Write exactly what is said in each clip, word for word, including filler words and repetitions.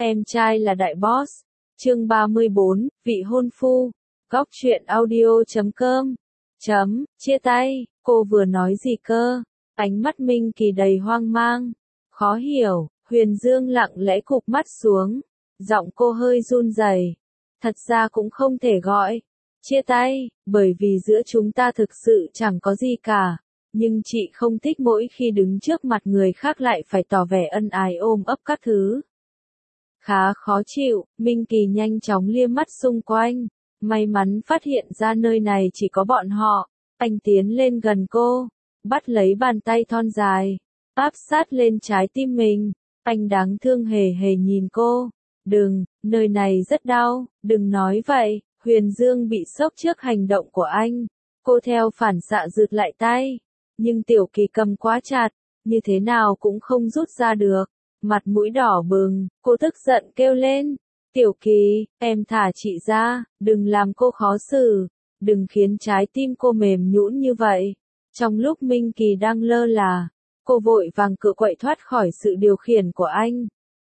Em trai là đại boss. Chương ba mươi bốn, vị hôn phu. Góc truyện audio chấm com. Chấm, chia tay, cô vừa nói gì cơ? Ánh mắt Minh Kỳ đầy hoang mang. Khó hiểu, Huyền Dương lặng lẽ cụp mắt xuống. Giọng cô hơi run rẩy. Thật ra cũng không thể gọi chia tay, bởi vì giữa chúng ta thực sự chẳng có gì cả. Nhưng chị không thích mỗi khi đứng trước mặt người khác lại phải tỏ vẻ ân ái ôm ấp các thứ. Khá khó chịu, Minh Kỳ nhanh chóng liếc mắt xung quanh. May mắn phát hiện ra nơi này chỉ có bọn họ. Anh tiến lên gần cô, bắt lấy bàn tay thon dài, áp sát lên trái tim mình. Anh đáng thương hề hề nhìn cô. Đừng, nơi này rất đau, đừng nói vậy. Huyền Dương bị sốc trước hành động của anh. Cô theo phản xạ rụt lại tay. Nhưng Tiểu Kỳ cầm quá chặt, như thế nào cũng không rút ra được. Mặt mũi đỏ bừng, cô tức giận kêu lên. Tiểu Kỳ, em thả chị ra, đừng làm cô khó xử. Đừng khiến trái tim cô mềm nhũn như vậy. Trong lúc Minh Kỳ đang lơ là, cô vội vàng cựa quậy thoát khỏi sự điều khiển của anh.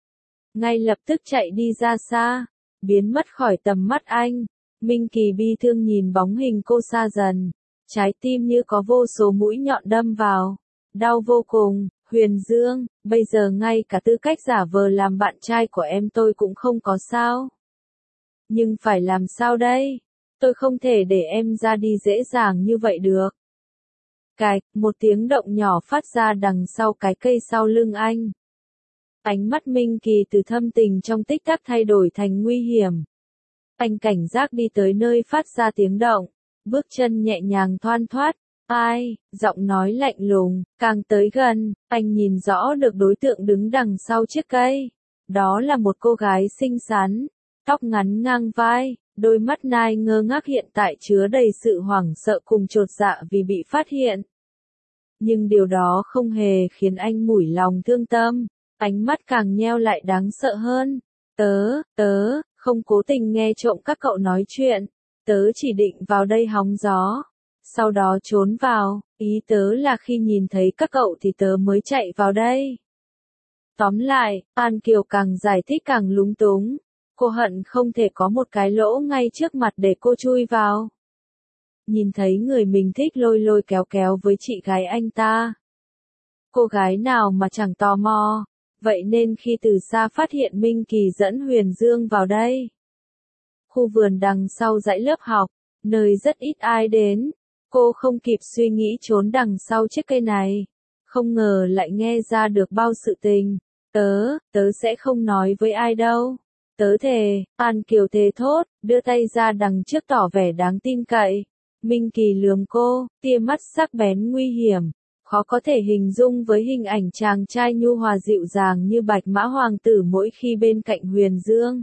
Ngay lập tức chạy đi ra xa, biến mất khỏi tầm mắt anh. Minh Kỳ bi thương nhìn bóng hình cô xa dần. Trái tim như có vô số mũi nhọn đâm vào. Đau vô cùng. Huyền Dương, bây giờ ngay cả tư cách giả vờ làm bạn trai của em tôi cũng không có sao. Nhưng phải làm sao đây? Tôi không thể để em ra đi dễ dàng như vậy được. Cạch, một tiếng động nhỏ phát ra đằng sau cái cây sau lưng anh. Ánh mắt Minh Kỳ từ thâm tình trong tích tắc thay đổi thành nguy hiểm. Anh cảnh giác đi tới nơi phát ra tiếng động, bước chân nhẹ nhàng thoăn thoắt. Ai, giọng nói lạnh lùng, càng tới gần, anh nhìn rõ được đối tượng đứng đằng sau chiếc cây. Đó là một cô gái xinh xắn, tóc ngắn ngang vai, đôi mắt nai ngơ ngác hiện tại chứa đầy sự hoảng sợ cùng chột dạ vì bị phát hiện. Nhưng điều đó không hề khiến anh mủi lòng thương tâm, ánh mắt càng nheo lại đáng sợ hơn. Tớ, tớ, không cố tình nghe trộm các cậu nói chuyện, tớ chỉ định vào đây hóng gió. Sau đó trốn vào, ý tớ là khi nhìn thấy các cậu thì tớ mới chạy vào đây. Tóm lại, An Kiều càng giải thích càng lúng túng. Cô hận không thể có một cái lỗ ngay trước mặt để cô chui vào. Nhìn thấy người mình thích lôi lôi kéo kéo với chị gái anh ta. Cô gái nào mà chẳng tò mò. Vậy nên khi từ xa phát hiện Minh Kỳ dẫn Huyền Dương vào đây. Khu vườn đằng sau dãy lớp học, nơi rất ít ai đến. Cô không kịp suy nghĩ trốn đằng sau chiếc cây này. Không ngờ lại nghe ra được bao sự tình. Tớ, tớ sẽ không nói với ai đâu. Tớ thề, An Kiều thề thốt, đưa tay ra đằng trước tỏ vẻ đáng tin cậy. Minh Kỳ lườm cô, tia mắt sắc bén nguy hiểm. Khó có thể hình dung với hình ảnh chàng trai nhu hòa dịu dàng như Bạch Mã Hoàng tử mỗi khi bên cạnh Huyền Dương.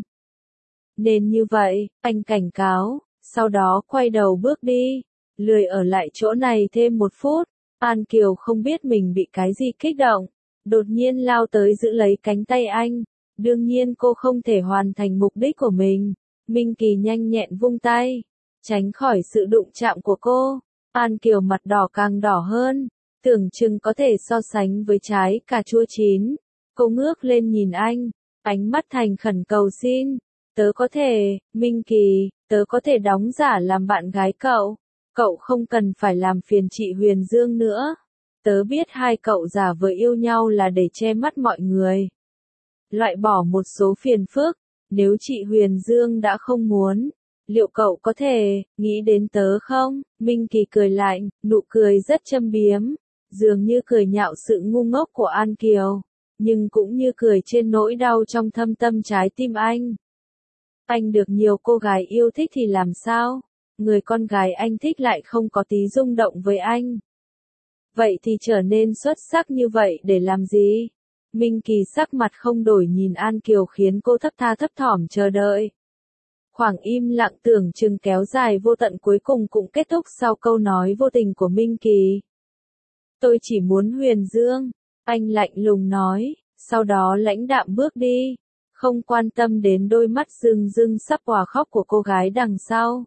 Nên như vậy, anh cảnh cáo, sau đó quay đầu bước đi. Lười ở lại chỗ này thêm một phút, An Kiều không biết mình bị cái gì kích động, đột nhiên lao tới giữ lấy cánh tay anh. Đương nhiên cô không thể hoàn thành mục đích của mình. Minh Kỳ nhanh nhẹn vung tay, tránh khỏi sự đụng chạm của cô. An Kiều mặt đỏ càng đỏ hơn, tưởng chừng có thể so sánh với trái cà chua chín. Cô ngước lên nhìn anh, ánh mắt thành khẩn cầu xin. Tớ có thể, Minh Kỳ, tớ có thể đóng giả làm bạn gái cậu. Cậu không cần phải làm phiền chị Huyền Dương nữa. Tớ biết hai cậu giả vờ yêu nhau là để che mắt mọi người. Loại bỏ một số phiền phức. Nếu chị Huyền Dương đã không muốn, liệu cậu có thể nghĩ đến tớ không? Minh Kỳ cười lạnh, nụ cười rất châm biếm. Dường như cười nhạo sự ngu ngốc của An Kiều. Nhưng cũng như cười trên nỗi đau trong thâm tâm trái tim anh. Anh được nhiều cô gái yêu thích thì làm sao? Người con gái anh thích lại không có tí rung động với anh. Vậy thì trở nên xuất sắc như vậy để làm gì? Minh Kỳ sắc mặt không đổi nhìn An Kiều khiến cô thấp tha thấp thỏm chờ đợi. Khoảng im lặng tưởng chừng kéo dài vô tận cuối cùng cũng kết thúc sau câu nói vô tình của Minh Kỳ. Tôi chỉ muốn Huyền Dương, anh lạnh lùng nói, sau đó lãnh đạm bước đi, không quan tâm đến đôi mắt rưng rưng sắp òa khóc của cô gái đằng sau.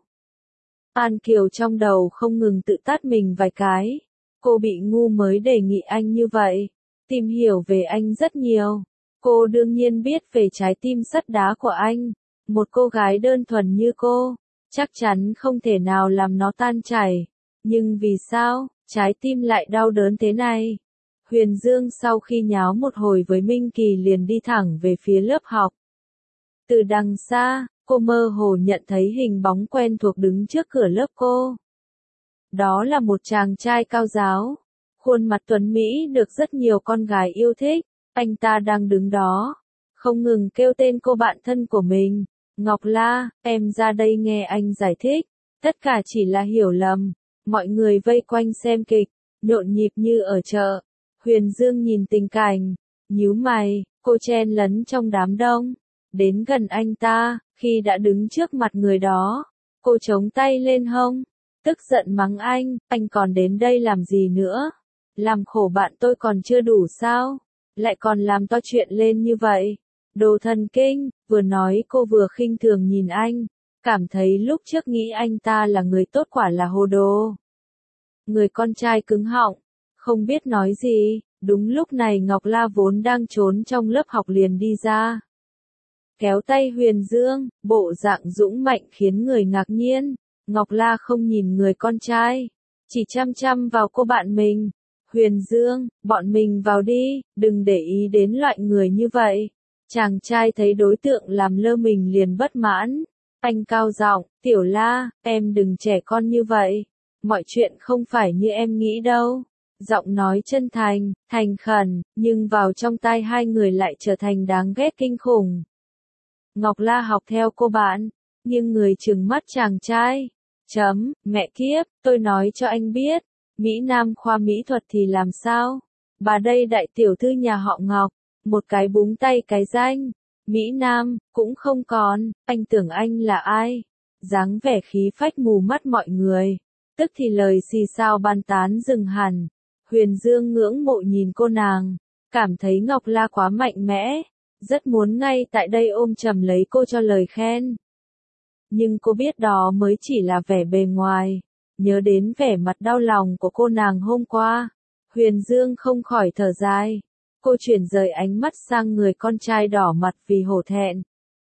An Kiều trong đầu không ngừng tự tát mình vài cái. Cô bị ngu mới đề nghị anh như vậy. Tìm hiểu về anh rất nhiều. Cô đương nhiên biết về trái tim sắt đá của anh. Một cô gái đơn thuần như cô, chắc chắn không thể nào làm nó tan chảy. Nhưng vì sao, trái tim lại đau đớn thế này? Huyền Dương sau khi nháo một hồi với Minh Kỳ liền đi thẳng về phía lớp học. Từ đằng xa, cô mơ hồ nhận thấy hình bóng quen thuộc đứng trước cửa lớp cô. Đó là một chàng trai cao ráo, khuôn mặt tuấn Mỹ được rất nhiều con gái yêu thích. Anh ta đang đứng đó, không ngừng kêu tên cô bạn thân của mình. Ngọc La, em ra đây nghe anh giải thích. Tất cả chỉ là hiểu lầm. Mọi người vây quanh xem kịch, nhộn nhịp như ở chợ. Huyền Dương nhìn tình cảnh, nhíu mày, cô chen lấn trong đám đông. Đến gần anh ta, khi đã đứng trước mặt người đó, cô chống tay lên hông, tức giận mắng anh, anh còn đến đây làm gì nữa? Làm khổ bạn tôi còn chưa đủ sao? Lại còn làm to chuyện lên như vậy. Đồ thần kinh, vừa nói cô vừa khinh thường nhìn anh, cảm thấy lúc trước nghĩ anh ta là người tốt quả là hồ đồ. Người con trai cứng họng, không biết nói gì, đúng lúc này Ngọc La vốn đang trốn trong lớp học liền đi ra. Kéo tay Huyền Dương, bộ dạng dũng mạnh khiến người ngạc nhiên. Ngọc La không nhìn người con trai, chỉ chăm chăm vào cô bạn mình. Huyền Dương, bọn mình vào đi, đừng để ý đến loại người như vậy. Chàng trai thấy đối tượng làm lơ mình liền bất mãn. Anh cao giọng, Tiểu La, em đừng trẻ con như vậy. Mọi chuyện không phải như em nghĩ đâu. Giọng nói chân thành, thành khẩn, nhưng vào trong tai hai người lại trở thành đáng ghét kinh khủng. Ngọc La học theo cô bạn, nhưng người trừng mắt chàng trai. Chấm, mẹ kiếp, tôi nói cho anh biết. Mỹ Nam khoa mỹ thuật thì làm sao? Bà đây đại tiểu thư nhà họ Ngọc, một cái búng tay cái danh. Mỹ Nam, cũng không còn, anh tưởng anh là ai? Dáng vẻ khí phách mù mắt mọi người. Tức thì lời xì xào bàn tán dừng hẳn. Huyền Dương ngưỡng mộ nhìn cô nàng, cảm thấy Ngọc La quá mạnh mẽ, rất muốn ngay tại đây ôm chầm lấy cô cho lời khen. Nhưng cô biết đó mới chỉ là vẻ bề ngoài. Nhớ đến vẻ mặt đau lòng của cô nàng hôm qua, Huyền Dương không khỏi thở dài. Cô chuyển rời ánh mắt sang người con trai đỏ mặt vì hổ thẹn.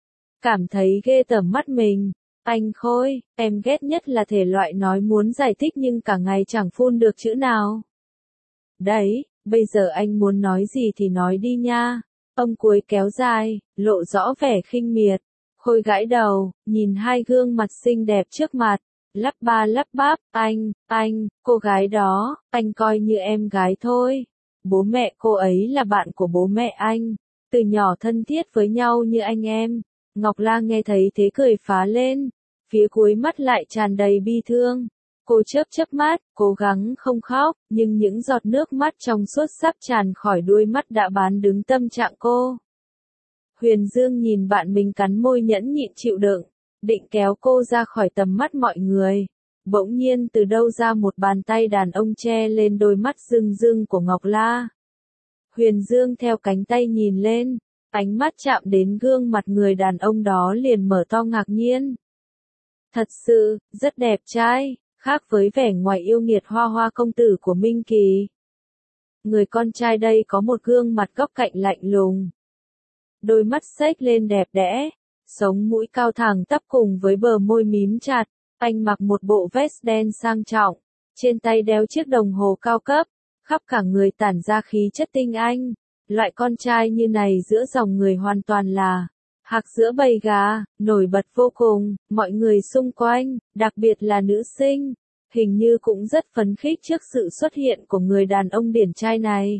Cảm thấy ghê tởm mắt mình. Anh Khôi, em ghét nhất là thể loại nói muốn giải thích nhưng cả ngày chẳng phun được chữ nào. Đấy, bây giờ anh muốn nói gì thì nói đi nha. Âm cuối kéo dài, lộ rõ vẻ khinh miệt. Khôi gãi đầu, nhìn hai gương mặt xinh đẹp trước mặt. Lắp ba lắp bắp, anh, anh, cô gái đó, anh coi như em gái thôi. Bố mẹ cô ấy là bạn của bố mẹ anh. Từ nhỏ thân thiết với nhau như anh em. Ngọc La nghe thấy thế cười phá lên. Phía cuối mắt lại tràn đầy bi thương. Cô chớp chớp mắt, cố gắng không khóc, nhưng những giọt nước mắt trong suốt sắp tràn khỏi đuôi mắt đã bán đứng tâm trạng cô. Huyền Dương nhìn bạn mình cắn môi nhẫn nhịn chịu đựng, định kéo cô ra khỏi tầm mắt mọi người. Bỗng nhiên từ đâu ra một bàn tay đàn ông che lên đôi mắt rưng rưng của Ngọc La. Huyền Dương theo cánh tay nhìn lên, ánh mắt chạm đến gương mặt người đàn ông đó liền mở to ngạc nhiên. Thật sự, rất đẹp trai, khác với vẻ ngoài yêu nghiệt hoa hoa công tử của Minh Kỳ. Người con trai đây có một gương mặt góc cạnh lạnh lùng. Đôi mắt xếch lên đẹp đẽ, sống mũi cao thẳng tắp cùng với bờ môi mím chặt. Anh mặc một bộ vest đen sang trọng, trên tay đeo chiếc đồng hồ cao cấp, khắp cả người tản ra khí chất tinh anh. Loại con trai như này giữa dòng người hoàn toàn là hạc giữa bầy gà, nổi bật vô cùng. Mọi người xung quanh, đặc biệt là nữ sinh, hình như cũng rất phấn khích trước sự xuất hiện của người đàn ông điển trai này.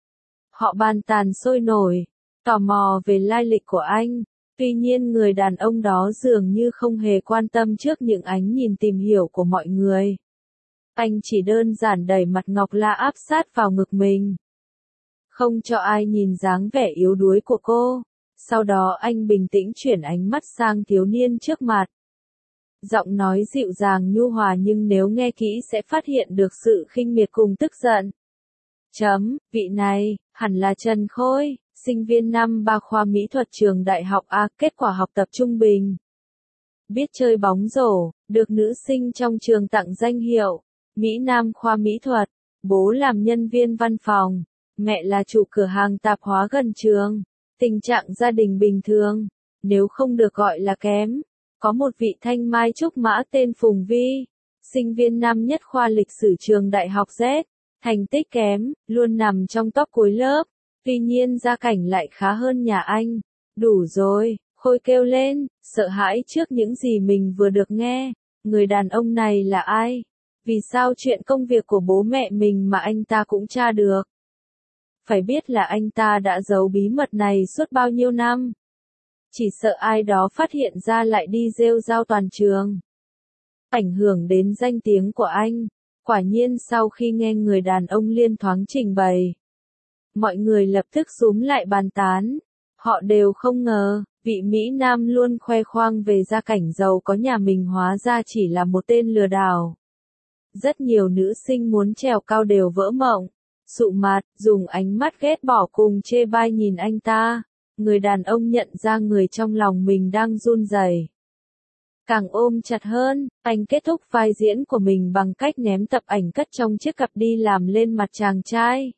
Họ bàn tán sôi nổi, tò mò về lai lịch của anh. Tuy nhiên người đàn ông đó dường như không hề quan tâm trước những ánh nhìn tìm hiểu của mọi người. Anh chỉ đơn giản đẩy mặt Ngọc La áp sát vào ngực mình, không cho ai nhìn dáng vẻ yếu đuối của cô. Sau đó anh bình tĩnh chuyển ánh mắt sang thiếu niên trước mặt. Giọng nói dịu dàng nhu hòa nhưng nếu nghe kỹ sẽ phát hiện được sự khinh miệt cùng tức giận. Chấm, vị này, hẳn là Trần Khôi, sinh viên năm ba khoa mỹ thuật trường đại học A, kết quả học tập trung bình. Biết chơi bóng rổ, được nữ sinh trong trường tặng danh hiệu, Mỹ Nam khoa mỹ thuật, bố làm nhân viên văn phòng, mẹ là chủ cửa hàng tạp hóa gần trường. Tình trạng gia đình bình thường, nếu không được gọi là kém. Có một vị thanh mai trúc mã tên Phùng Vi, sinh viên năm nhất khoa lịch sử trường đại học Z, thành tích kém, luôn nằm trong top cuối lớp, tuy nhiên gia cảnh lại khá hơn nhà anh. Đủ rồi, Khôi kêu lên, sợ hãi trước những gì mình vừa được nghe. Người đàn ông này là ai? Vì sao chuyện công việc của bố mẹ mình mà anh ta cũng tra được? Phải biết là anh ta đã giấu bí mật này suốt bao nhiêu năm. Chỉ sợ ai đó phát hiện ra lại đi rêu rao toàn trường. Ảnh hưởng đến danh tiếng của anh. Quả nhiên sau khi nghe người đàn ông liên thoáng trình bày, mọi người lập tức xúm lại bàn tán. Họ đều không ngờ, vị Mỹ Nam luôn khoe khoang về gia cảnh giàu có nhà mình hóa ra chỉ là một tên lừa đảo. Rất nhiều nữ sinh muốn trèo cao đều vỡ mộng, sụ mặt, dùng ánh mắt ghét bỏ cùng chê bai nhìn anh ta. Người đàn ông nhận ra người trong lòng mình đang run rẩy, càng ôm chặt hơn. Anh kết thúc vai diễn của mình bằng cách ném tập ảnh cất trong chiếc cặp đi làm lên mặt chàng trai.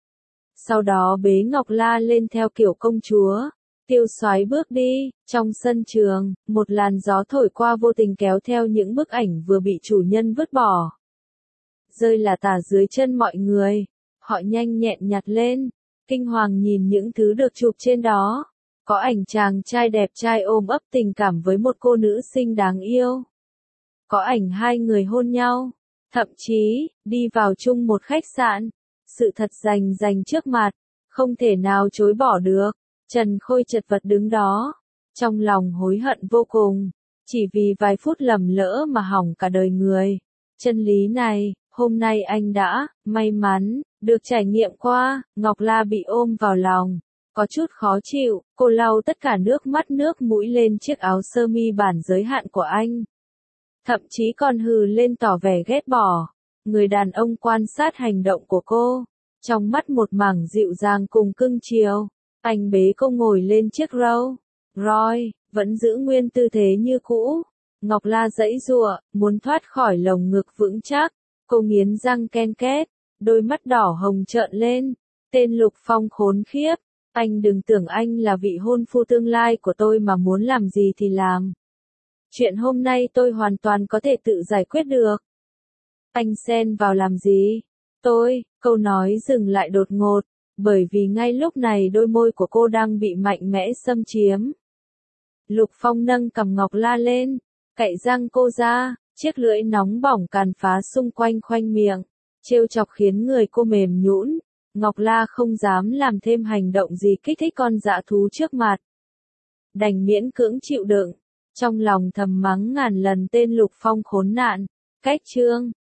Sau đó bế Ngọc La lên theo kiểu công chúa. Tiêu Soái bước đi, trong sân trường, một làn gió thổi qua vô tình kéo theo những bức ảnh vừa bị chủ nhân vứt bỏ. Rơi là tả dưới chân mọi người, họ nhanh nhẹn nhặt lên, kinh hoàng nhìn những thứ được chụp trên đó. Có ảnh chàng trai đẹp trai ôm ấp tình cảm với một cô nữ sinh đáng yêu. Có ảnh hai người hôn nhau, thậm chí, đi vào chung một khách sạn. Sự thật rành rành trước mặt, không thể nào chối bỏ được. Trần Khôi chật vật đứng đó, trong lòng hối hận vô cùng, chỉ vì vài phút lầm lỡ mà hỏng cả đời người. Chân lý này, hôm nay anh đã, may mắn, được trải nghiệm qua. Ngọc La bị ôm vào lòng, có chút khó chịu, cô lau tất cả nước mắt nước mũi lên chiếc áo sơ mi bản giới hạn của anh. Thậm chí còn hừ lên tỏ vẻ ghét bỏ. Người đàn ông quan sát hành động của cô, trong mắt một mảng dịu dàng cùng cưng chiều. Anh bế cô ngồi lên chiếc Rolls Royce, vẫn giữ nguyên tư thế như cũ. Ngọc La giãy giụa, muốn thoát khỏi lồng ngực vững chắc. Cô nghiến răng ken két, đôi mắt đỏ hồng trợn lên. Tên Lục Phong khốn khiếp, anh đừng tưởng anh là vị hôn phu tương lai của tôi mà muốn làm gì thì làm. Chuyện hôm nay tôi hoàn toàn có thể tự giải quyết được. Anh xen vào làm gì? Tôi, câu nói dừng lại đột ngột, bởi vì ngay lúc này đôi môi của cô đang bị mạnh mẽ xâm chiếm. Lục Phong nâng cằm Ngọc La lên, cạy răng cô ra, chiếc lưỡi nóng bỏng càn phá xung quanh khoanh miệng, trêu chọc khiến người cô mềm nhũn. Ngọc La không dám làm thêm hành động gì kích thích con dã thú trước mặt, đành miễn cưỡng chịu đựng, trong lòng thầm mắng ngàn lần tên Lục Phong khốn nạn. Cách chương